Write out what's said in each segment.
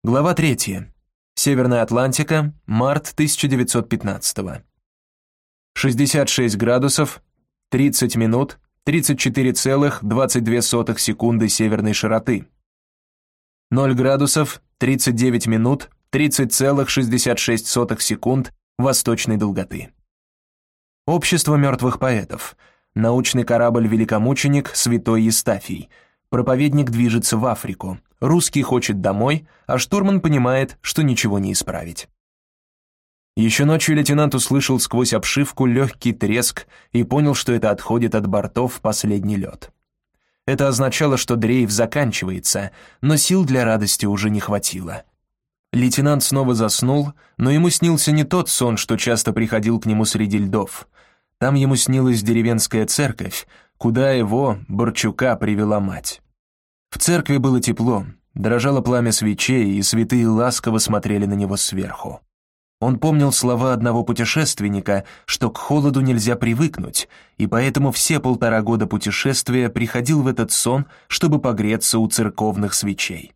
Глава 3. Северная Атлантика, март 1915. 66 градусов, 30 минут, 34,22 секунды северной широты. 0 градусов, 39 минут, 30,66 секунд восточной долготы. Общество мертвых поэтов. Научный корабль «Великомученик» Святой Евстафий. Проповедник движется в Африку. Русский хочет домой, а штурман понимает, что ничего не исправить. Еще ночью лейтенант услышал сквозь обшивку легкий треск и понял, что это отходит от бортов последний лед. Это означало, что дрейф заканчивается, но сил для радости уже не хватило. Лейтенант снова заснул, но ему снился не тот сон, что часто приходил к нему среди льдов. Там ему снилась деревенская церковь, куда его, Борчука, привела мать. В церкви было тепло, дрожало пламя свечей, и святые ласково смотрели на него сверху. Он помнил слова одного путешественника, что к холоду нельзя привыкнуть, и поэтому все 1,5 года путешествия приходил в этот сон, чтобы погреться у церковных свечей.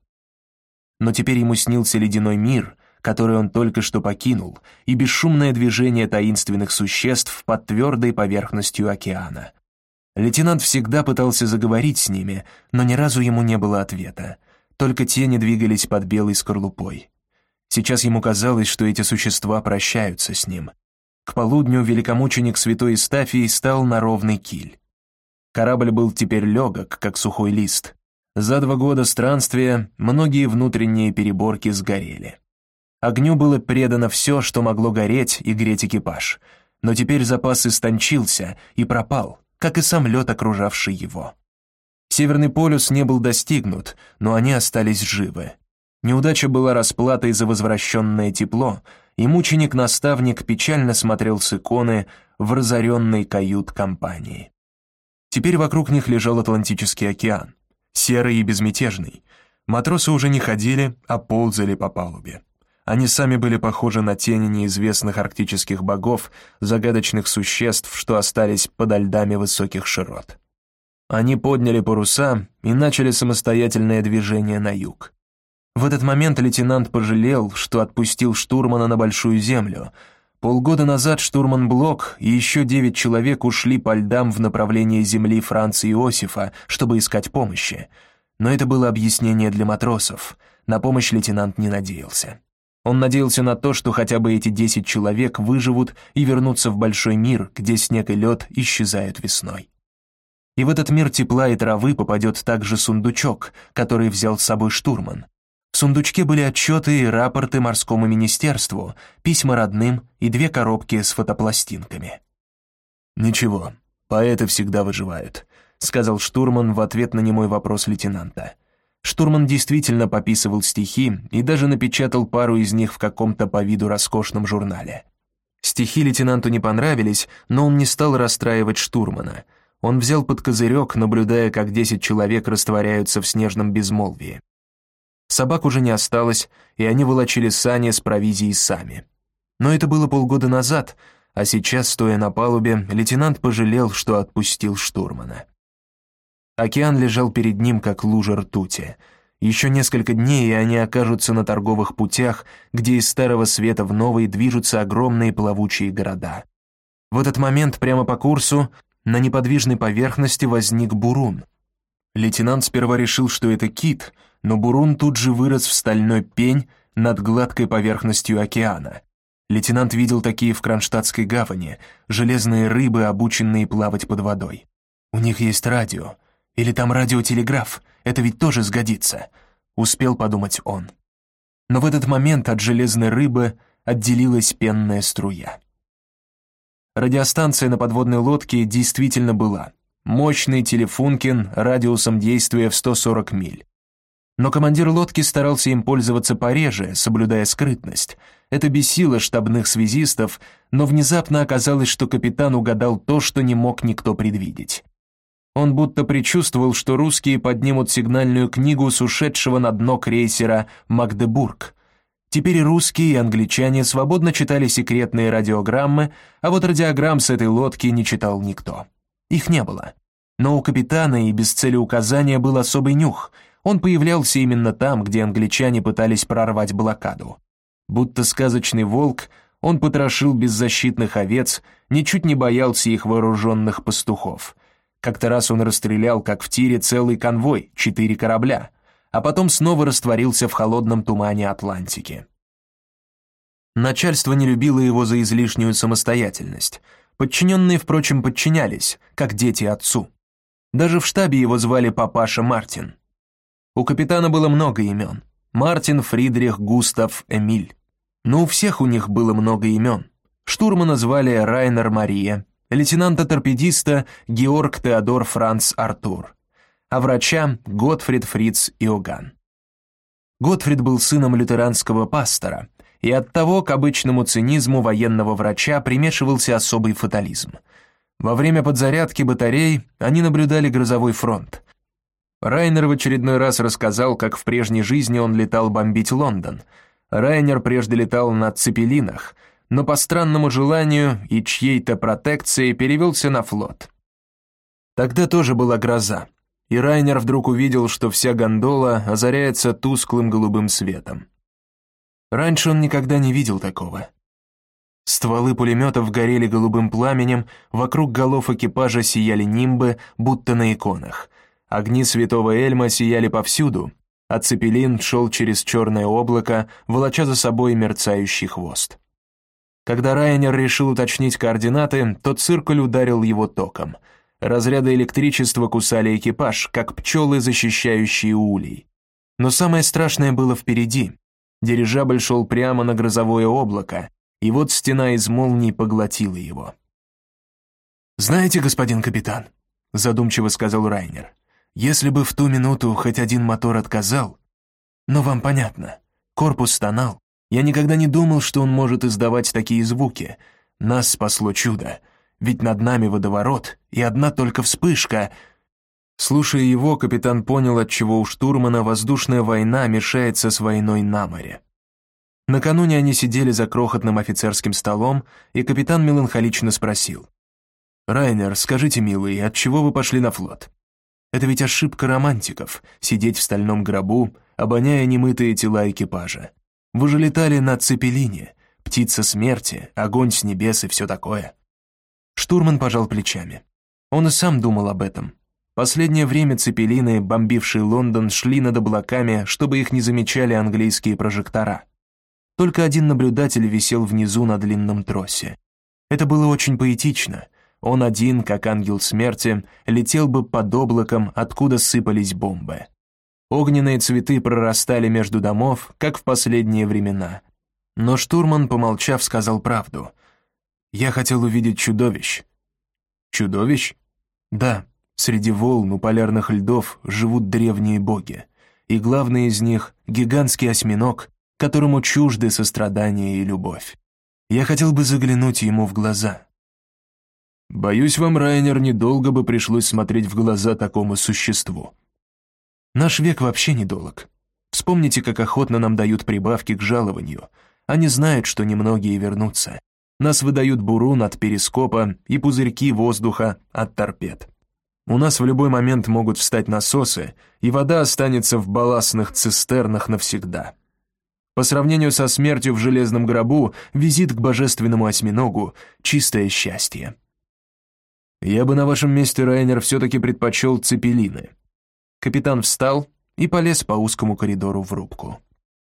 Но теперь ему снился ледяной мир, который он только что покинул, и бесшумное движение таинственных существ под твердой поверхностью океана. Лейтенант всегда пытался заговорить с ними, но ни разу ему не было ответа, только тени двигались под белой скорлупой. Сейчас ему казалось, что эти существа прощаются с ним. К полудню великомученик Святой Евстафий стал на ровный киль. Корабль был теперь легок, как сухой лист. За 2 года странствия многие внутренние переборки сгорели. Огню было предано все, что могло гореть и греть экипаж, но теперь запас истончился и пропал, как и сам лед, окружавший его. Северный полюс не был достигнут, но они остались живы. Неудача была расплатой за возвращенное тепло, и мученик-наставник печально смотрел с иконы в разоренной кают-компании. Теперь вокруг них лежал Атлантический океан, серый и безмятежный. Матросы уже не ходили, а ползали по палубе. Они сами были похожи на тени неизвестных арктических богов, загадочных существ, что остались подо льдами высоких широт. Они подняли паруса и начали самостоятельное движение на юг. В этот момент лейтенант пожалел, что отпустил штурмана на Большую Землю. Полгода назад штурман Блок и еще 9 человек ушли по льдам в направлении земли Франца Иосифа, чтобы искать помощи. Но это было объяснение для матросов. На помощь лейтенант не надеялся. Он надеялся на то, что хотя бы эти 10 человек выживут и вернутся в большой мир, где снег и лед исчезают весной. И в этот мир тепла и травы попадет также сундучок, который взял с собой штурман. В сундучке были отчеты и рапорты морскому министерству, письма родным и 2 коробки с фотопластинками. «Ничего, поэты всегда выживают», — сказал штурман в ответ на немой вопрос лейтенанта. Штурман действительно пописывал стихи и даже напечатал пару из них в каком-то по виду роскошном журнале. Стихи лейтенанту не понравились, но он не стал расстраивать штурмана. Он взял под козырек, наблюдая, как 10 человек растворяются в снежном безмолвии. Собак уже не осталось, и они волочили сани с провизией сами. Но это было полгода назад, а сейчас, стоя на палубе, лейтенант пожалел, что отпустил штурмана. Океан лежал перед ним, как лужа ртути. Еще несколько дней, и они окажутся на торговых путях, где из Старого Света в Новый движутся огромные плавучие города. В этот момент, прямо по курсу, на неподвижной поверхности возник бурун. Лейтенант сперва решил, что это кит, но бурун тут же вырос в стальной пень над гладкой поверхностью океана. Лейтенант видел такие в Кронштадтской гавани, железные рыбы, обученные плавать под водой. У них есть радио. Или там радиотелеграф, это ведь тоже сгодится, успел подумать он. Но в этот момент от железной рыбы отделилась пенная струя. Радиостанция на подводной лодке действительно была. Мощный телефункин радиусом действия в 140 миль. Но командир лодки старался им пользоваться пореже, соблюдая скрытность. Это бесило штабных связистов, но внезапно оказалось, что капитан угадал то, что не мог никто предвидеть. Он будто предчувствовал, что русские поднимут сигнальную книгу с ушедшего на дно крейсера «Магдебург». Теперь и русские, и англичане свободно читали секретные радиограммы, а вот радиограмм с этой лодки не читал никто. Их не было. Но у капитана и без целеуказания был особый нюх. Он появлялся именно там, где англичане пытались прорвать блокаду. Будто сказочный волк, он потрошил беззащитных овец, ничуть не боялся их вооруженных пастухов. Как-то раз он расстрелял, как в тире, целый конвой, 4 корабля, а потом снова растворился в холодном тумане Атлантики. Начальство не любило его за излишнюю самостоятельность. Подчиненные, впрочем, подчинялись, как дети отцу. Даже в штабе его звали папаша Мартин. У капитана было много имен. Мартин, Фридрих, Густав, Эмиль. Но у всех у них было много имен. Штурмана звали Райнер Мария, лейтенанта-торпедиста Георг Теодор Франц Артур, а врача Готфрид Фриц Иоганн. Готфрид был сыном лютеранского пастора, и оттого к обычному цинизму военного врача примешивался особый фатализм. Во время подзарядки батарей они наблюдали грозовой фронт. Райнер в очередной раз рассказал, как в прежней жизни он летал бомбить Лондон. Райнер прежде летал на цепелинах, но по странному желанию и чьей-то протекции перевелся на флот. Тогда тоже была гроза, и Райнер вдруг увидел, что вся гондола озаряется тусклым голубым светом. Раньше он никогда не видел такого. Стволы пулеметов горели голубым пламенем, вокруг голов экипажа сияли нимбы, будто на иконах. Огни святого Эльма сияли повсюду, а цепелин шел через черное облако, волоча за собой мерцающий хвост. Когда Райнер решил уточнить координаты, то циркуль ударил его током. Разряды электричества кусали экипаж, как пчелы, защищающие улей. Но самое страшное было впереди. Дирижабль шел прямо на грозовое облако, и вот стена из молний поглотила его. «Знаете, господин капитан», — задумчиво сказал Райнер, «если бы в ту минуту хоть один мотор отказал, но вам понятно, корпус стонал, я никогда не думал, что он может издавать такие звуки. Нас спасло чудо, ведь над нами водоворот, и одна только вспышка». Слушая его, капитан понял, отчего у штурмана воздушная война мешается с войной на море. Накануне они сидели за крохотным офицерским столом, и капитан меланхолично спросил: «Райнер, скажите, милый, отчего вы пошли на флот? Это ведь ошибка романтиков — сидеть в стальном гробу, обоняя немытые тела экипажа. Вы же летали на цепелине, птица смерти, огонь с небес и все такое». Штурман пожал плечами. Он и сам думал об этом. Последнее время цепелины, бомбившие Лондон, шли над облаками, чтобы их не замечали английские прожектора. Только один наблюдатель висел внизу на длинном тросе. Это было очень поэтично. Он один, как ангел смерти, летел бы под облаком, откуда сыпались бомбы. Огненные цветы прорастали между домов, как в последние времена. Но штурман, помолчав, сказал правду. «Я хотел увидеть чудовищ». «Чудовищ?» «Да, среди волн у полярных льдов живут древние боги, и главный из них — гигантский осьминог, которому чужды сострадание и любовь. Я хотел бы заглянуть ему в глаза». «Боюсь, вам, Райнер, недолго бы пришлось смотреть в глаза такому существу». «Наш век вообще недолг. Вспомните, как охотно нам дают прибавки к жалованию. Они знают, что немногие вернутся. Нас выдают бурун от перископа и пузырьки воздуха от торпед. У нас в любой момент могут встать насосы, и вода останется в балластных цистернах навсегда. По сравнению со смертью в железном гробу, визит к божественному осьминогу — чистое счастье. Я бы на вашем месте, Райнер, все-таки предпочел цепелины». Капитан встал и полез по узкому коридору в рубку.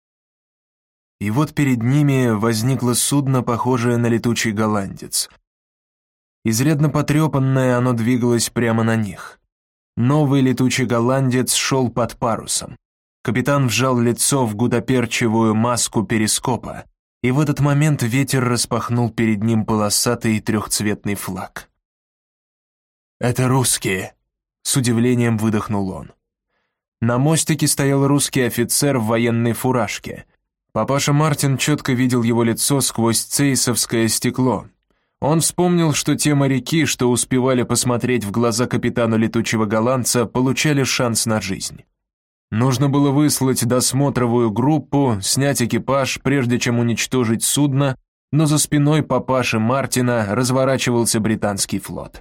И вот перед ними возникло судно, похожее на летучий голландец. Изрядно потрепанное, оно двигалось прямо на них. Новый летучий голландец шел под парусом. Капитан вжал лицо в гутоперчивую маску перископа, и в этот момент ветер распахнул перед ним полосатый трехцветный флаг. «Это русские», — с удивлением выдохнул он. На мостике стоял русский офицер в военной фуражке. Папаша Мартин четко видел его лицо сквозь цейсовское стекло. Он вспомнил, что те моряки, что успевали посмотреть в глаза капитану летучего голландца, получали шанс на жизнь. Нужно было выслать досмотровую группу, снять экипаж, прежде чем уничтожить судно, но за спиной папаши Мартина разворачивался британский флот.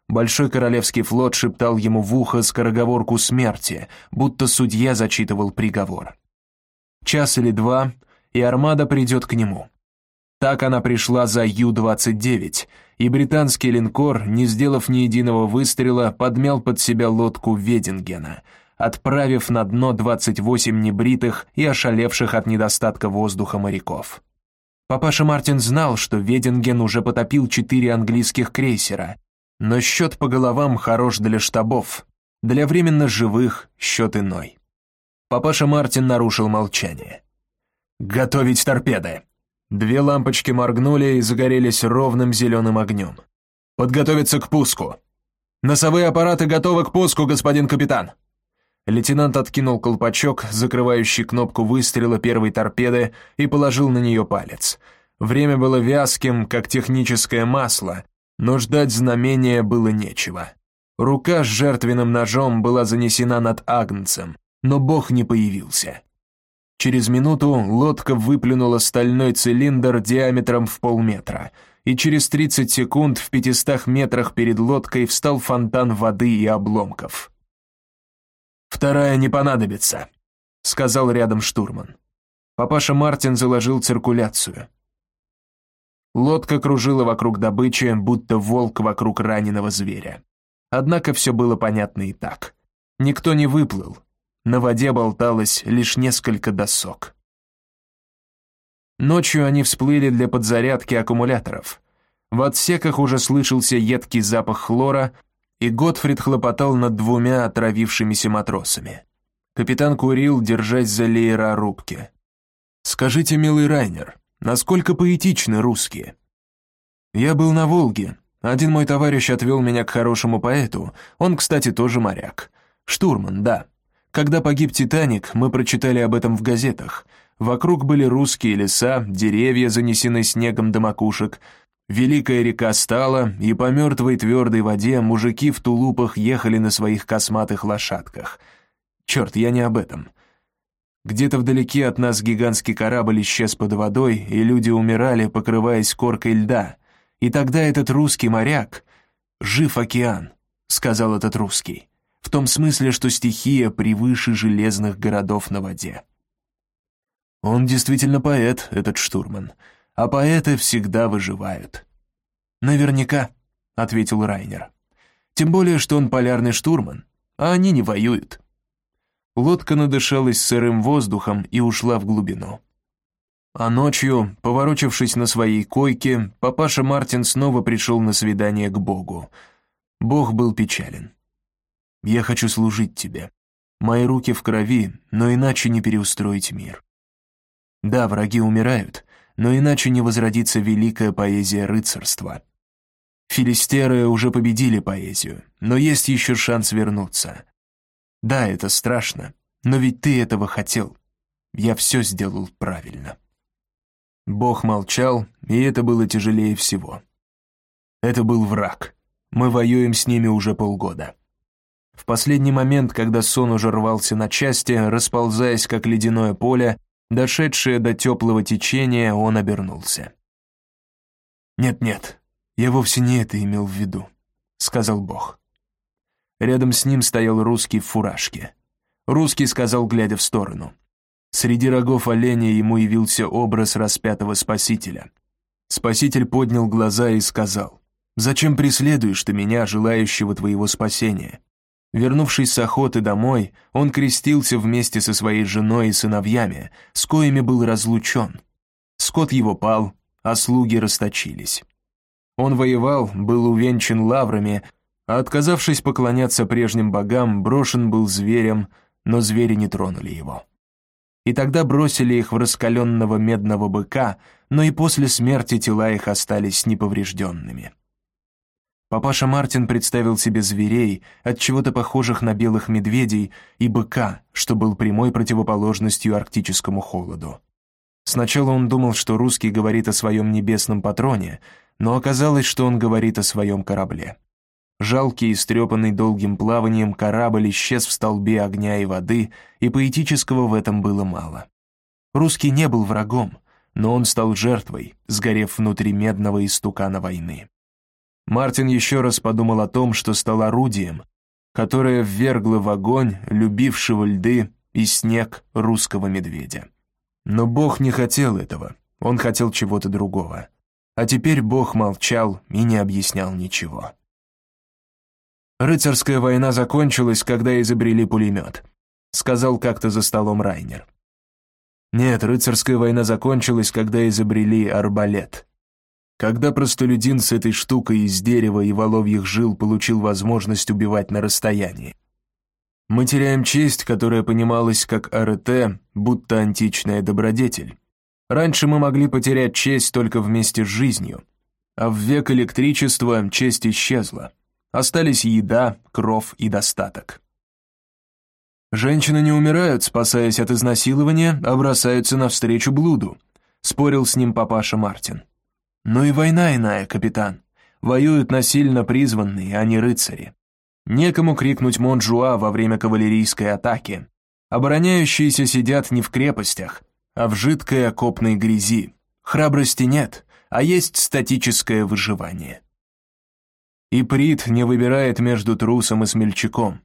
Большой королевский флот шептал ему в ухо скороговорку смерти, будто судья зачитывал приговор. Час или два, и армада придет к нему. Так она пришла за Ю-29, и британский линкор, не сделав ни единого выстрела, подмял под себя лодку Ведингена, отправив на дно 28 небритых и ошалевших от недостатка воздуха моряков. Папаша Мартин знал, что Вединген уже потопил 4 английских крейсера, но счет по головам хорош для штабов, для временно живых счет иной. Папаша Мартин нарушил молчание. «Готовить торпеды!» 2 лампочки моргнули и загорелись ровным зеленым огнем. «Подготовиться к пуску!» «Носовые аппараты готовы к пуску, господин капитан!» Лейтенант откинул колпачок, закрывающий кнопку выстрела первой торпеды, и положил на нее палец. Время было вязким, как техническое масло, но ждать знамения было нечего. Рука с жертвенным ножом была занесена над агнцем, но Бог не появился. Через минуту лодка выплюнула стальной цилиндр диаметром в полметра, и через 30 секунд в 500 метрах перед лодкой встал фонтан воды и обломков. «Вторая не понадобится», — сказал рядом штурман. Папаша Мартин заложил циркуляцию. Лодка кружила вокруг добычи, будто волк вокруг раненого зверя. Однако все было понятно и так. Никто не выплыл. На воде болталось лишь несколько досок. Ночью они всплыли для подзарядки аккумуляторов. В отсеках уже слышался едкий запах хлора, и Готфрид хлопотал над 2 отравившимися матросами. Капитан курил, держась за леера рубки. «Скажите, милый Райнер, насколько поэтичны русские?» «Я был на Волге. Один мой товарищ отвел меня к хорошему поэту, он, кстати, тоже моряк. Штурман, да. Когда погиб «Титаник», мы прочитали об этом в газетах. Вокруг были русские леса, деревья занесены снегом до макушек. Великая река стала, и по мертвой твердой воде мужики в тулупах ехали на своих косматых лошадках. Черт, я не об этом. Где-то вдалеке от нас гигантский корабль исчез под водой, и люди умирали, покрываясь коркой льда. И тогда этот русский моряк... «Жив океан», — сказал этот русский. В том смысле, что стихия превыше железных городов на воде. Он действительно поэт, этот штурман. А поэты всегда выживают. «Наверняка», — ответил Райнер. «Тем более, что он полярный штурман, а они не воюют». Лодка надышалась сырым воздухом и ушла в глубину. А ночью, поворочившись на своей койке, папаша Мартин снова пришел на свидание к Богу. Бог был печален. «Я хочу служить тебе. Мои руки в крови, но иначе не переустроить мир. Да, враги умирают, но иначе не возродится великая поэзия рыцарства. Филистеры уже победили поэзию, но есть еще шанс вернуться. Да, это страшно, но ведь ты этого хотел. Я все сделал правильно». Бог молчал, и это было тяжелее всего. Это был враг. Мы воюем с ними уже полгода. В последний момент, когда сон уже рвался на части, расползаясь как ледяное поле, дошедшее до теплого течения, он обернулся. «Нет-нет, я вовсе не это имел в виду», — сказал Бог. Рядом с ним стоял русский в фуражке. Русский сказал, глядя в сторону. Среди рогов оленя ему явился образ распятого Спасителя. Спаситель поднял глаза и сказал: «Зачем преследуешь ты меня, желающего твоего спасения?» Вернувшись с охоты домой, он крестился вместе со своей женой и сыновьями, с коими был разлучен. Скот его пал, а слуги расточились. Он воевал, был увенчан лаврами, а отказавшись поклоняться прежним богам, брошен был зверем, но звери не тронули его. И тогда бросили их в раскаленного медного быка, но и после смерти тела их остались неповрежденными. Папаша Мартин представил себе зверей, от чего-то похожих на белых медведей, и быка, что был прямой противоположностью арктическому холоду. Сначала он думал, что русский говорит о своем небесном патроне, но оказалось, что он говорит о своем корабле. Жалкий, истрепанный долгим плаванием, корабль исчез в столбе огня и воды, и поэтического в этом было мало. Русский не был врагом, но он стал жертвой, сгорев внутри медного истукана войны. Мартин еще раз подумал о том, что стал орудием, которое ввергло в огонь любившего льды и снег русского медведя. Но Бог не хотел этого, он хотел чего-то другого. А теперь Бог молчал и не объяснял ничего. «Рыцарская война закончилась, когда изобрели пулемет», — сказал как-то за столом Райнер. «Нет, рыцарская война закончилась, когда изобрели арбалет. Когда простолюдин с этой штукой из дерева и воловьих жил получил возможность убивать на расстоянии. Мы теряем честь, которая понималась как арете, будто античная добродетель. Раньше мы могли потерять честь только вместе с жизнью, а в век электричества честь исчезла. Остались еда, кров и достаток. Женщины не умирают, спасаясь от изнасилования, а бросаются навстречу блуду», — спорил с ним папаша Мартин. «Но и война иная, капитан. Воюют насильно призванные, а не рыцари. Некому крикнуть Монжуа во время кавалерийской атаки. Обороняющиеся сидят не в крепостях, а в жидкой окопной грязи. Храбрости нет, а есть статическое выживание. И Прит не выбирает между трусом и смельчаком.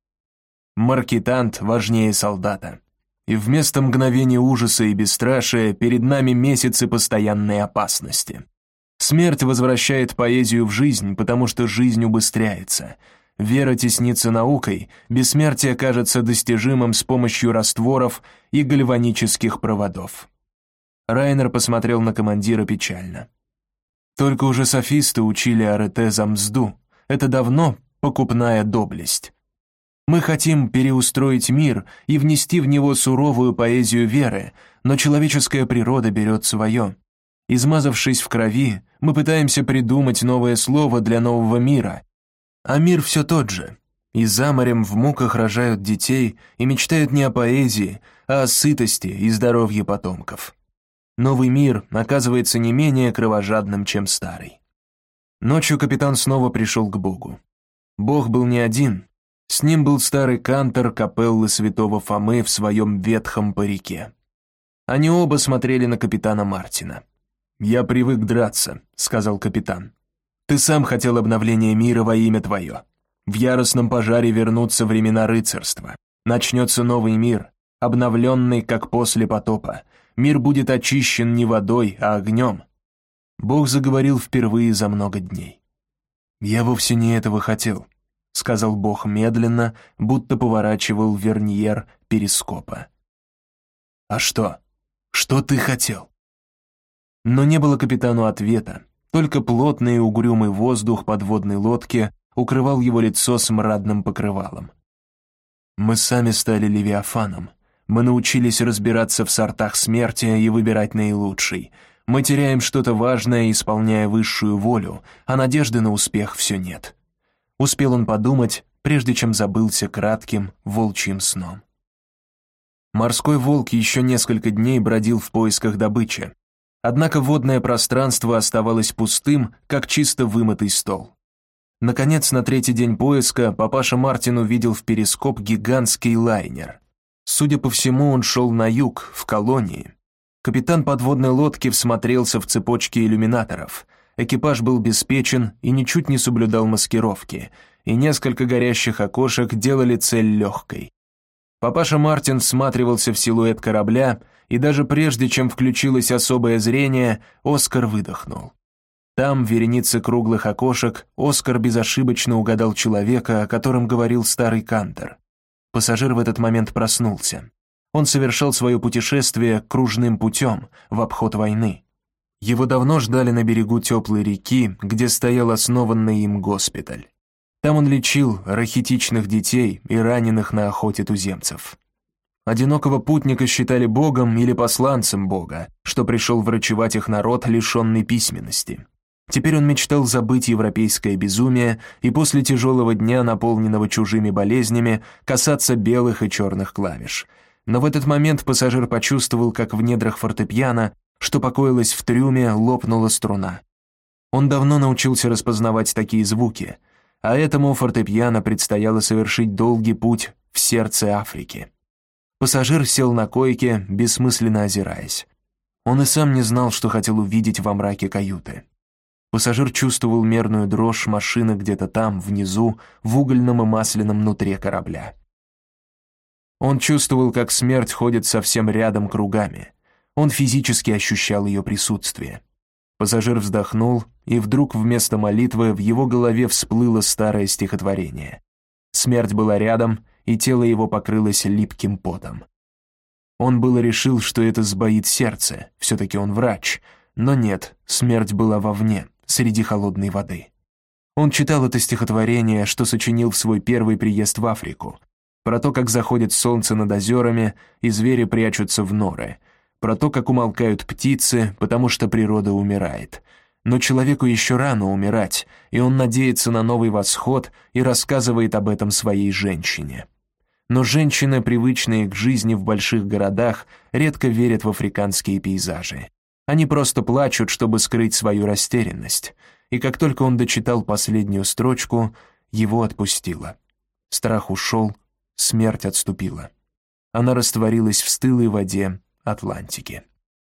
Маркетант важнее солдата. И вместо мгновений ужаса и бесстрашия перед нами месяцы постоянной опасности. Смерть возвращает поэзию в жизнь, потому что жизнь убыстряется. Вера теснится наукой, бессмертие кажется достижимым с помощью растворов и гальванических проводов». Райнер посмотрел на командира печально. «Только уже софисты учили арете за мзду. Это давно покупная доблесть. Мы хотим переустроить мир и внести в него суровую поэзию веры, но человеческая природа берет свое. Измазавшись в крови, мы пытаемся придумать новое слово для нового мира. А мир все тот же. И за морем в муках рожают детей и мечтают не о поэзии, а о сытости и здоровье потомков. Новый мир оказывается не менее кровожадным, чем старый». Ночью капитан снова пришел к Богу. Бог был не один. С ним был старый кантор капеллы святого Фомы в своем ветхом парике. Они оба смотрели на капитана Мартина. «Я привык драться», — сказал капитан. «Ты сам хотел обновления мира во имя твое. В яростном пожаре вернутся времена рыцарства. Начнется новый мир, обновленный, как после потопа. Мир будет очищен не водой, а огнем». Бог заговорил впервые за много дней. «Я вовсе не этого хотел», — сказал Бог медленно, будто поворачивал верньер перископа. «А что? Что ты хотел?» Но не было капитану ответа, только плотный и угрюмый воздух подводной лодки укрывал его лицо смрадным покрывалом. «Мы сами стали левиафаном. Мы научились разбираться в сортах смерти и выбирать наилучший. Мы теряем что-то важное, исполняя высшую волю, а надежды на успех все нет». Успел он подумать, прежде чем забылся кратким волчьим сном. Морской волк еще несколько дней бродил в поисках добычи. Однако водное пространство оставалось пустым, как чисто вымытый стол. Наконец, на третий день поиска папаша Мартин увидел в перископ гигантский лайнер. Судя по всему, он шел на юг, в колонии. Капитан подводной лодки всмотрелся в цепочки иллюминаторов. Экипаж был беспечен и ничуть не соблюдал маскировки, и несколько горящих окошек делали цель легкой. Папаша Мартин всматривался в силуэт корабля, и даже прежде, чем включилось особое зрение, Оскар выдохнул. Там, в веренице круглых окошек, Оскар безошибочно угадал человека, о котором говорил старый кантор. Пассажир в этот момент проснулся. Он совершал свое путешествие кружным путем, в обход войны. Его давно ждали на берегу теплой реки, где стоял основанный им госпиталь. Там он лечил рахитичных детей и раненых на охоте туземцев. Одинокого путника считали богом или посланцем бога, что пришел врачевать их народ, лишенный письменности. Теперь он мечтал забыть европейское безумие и после тяжелого дня, наполненного чужими болезнями, касаться белых и черных клавиш. Но в этот момент пассажир почувствовал, как в недрах фортепиано, что покоилось в трюме, лопнула струна. Он давно научился распознавать такие звуки, а этому фортепиано предстояло совершить долгий путь в сердце Африки. Пассажир сел на койке, бессмысленно озираясь. Он и сам не знал, что хотел увидеть во мраке каюты. Пассажир чувствовал мерную дрожь машины где-то там, внизу, в угольном и масляном нутре корабля. Он чувствовал, как смерть ходит совсем рядом кругами. Он физически ощущал ее присутствие. Пассажир вздохнул, и вдруг вместо молитвы в его голове всплыло старое стихотворение. Смерть была рядом, и тело его покрылось липким потом. Он было решил, что это сбоит сердце, все-таки он врач, но нет, смерть была вовне, среди холодной воды. Он читал это стихотворение, что сочинил в свой первый приезд в Африку, про то, как заходит солнце над озерами, и звери прячутся в норы, про то, как умолкают птицы, потому что природа умирает. Но человеку еще рано умирать, и он надеется на новый восход и рассказывает об этом своей женщине. Но женщины, привычные к жизни в больших городах, редко верят в африканские пейзажи. Они просто плачут, чтобы скрыть свою растерянность. И как только он дочитал последнюю строчку, его отпустило. Страх ушел, смерть отступила. Она растворилась в стылой воде Атлантики.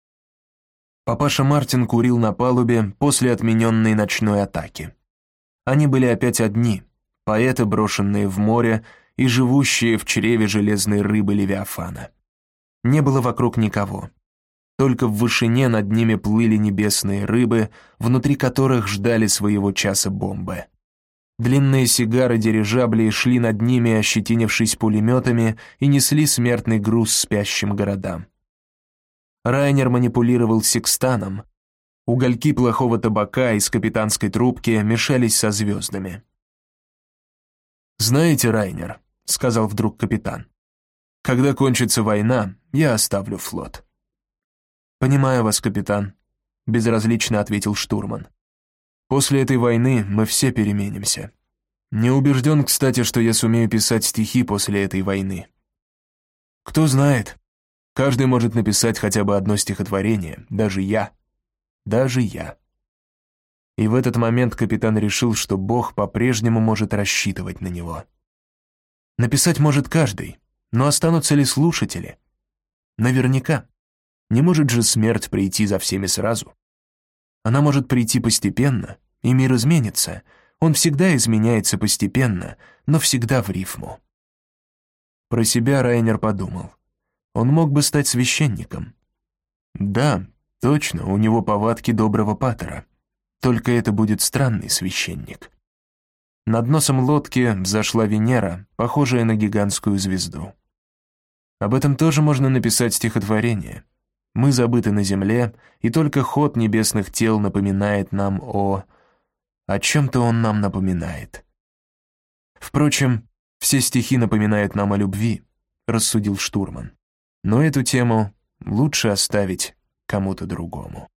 Папаша Мартин курил на палубе после отмененной ночной атаки. Они были опять одни, поэты, брошенные в море, и живущие в чреве железной рыбы Левиафана. Не было вокруг никого. Только в вышине над ними плыли небесные рыбы, внутри которых ждали своего часа бомбы. Длинные сигары дирижаблей шли над ними, ощетинившись пулеметами, и несли смертный груз спящим городам. Райнер манипулировал секстаном. Угольки плохого табака из капитанской трубки мешались со звездами. «Знаете, Райнер», — сказал вдруг капитан, — «когда кончится война, я оставлю флот». «Понимаю вас, капитан», — безразлично ответил штурман. «После этой войны мы все переменимся. Не убежден, кстати, что я сумею писать стихи после этой войны. Кто знает, каждый может написать хотя бы одно стихотворение, даже я. Даже я». И в этот момент капитан решил, что Бог по-прежнему может рассчитывать на него. Написать может каждый, но останутся ли слушатели? Наверняка. Не может же смерть прийти за всеми сразу. Она может прийти постепенно, и мир изменится. Он всегда изменяется постепенно, но всегда в рифму. Про себя Райнер подумал. Он мог бы стать священником. Да, точно, у него повадки доброго патера. Только это будет странный священник. Над носом лодки взошла Венера, похожая на гигантскую звезду. Об этом тоже можно написать стихотворение. Мы забыты на земле, и только ход небесных тел напоминает нам о чем-то он нам напоминает. Впрочем, все стихи напоминают нам о любви, рассудил штурман. Но эту тему лучше оставить кому-то другому.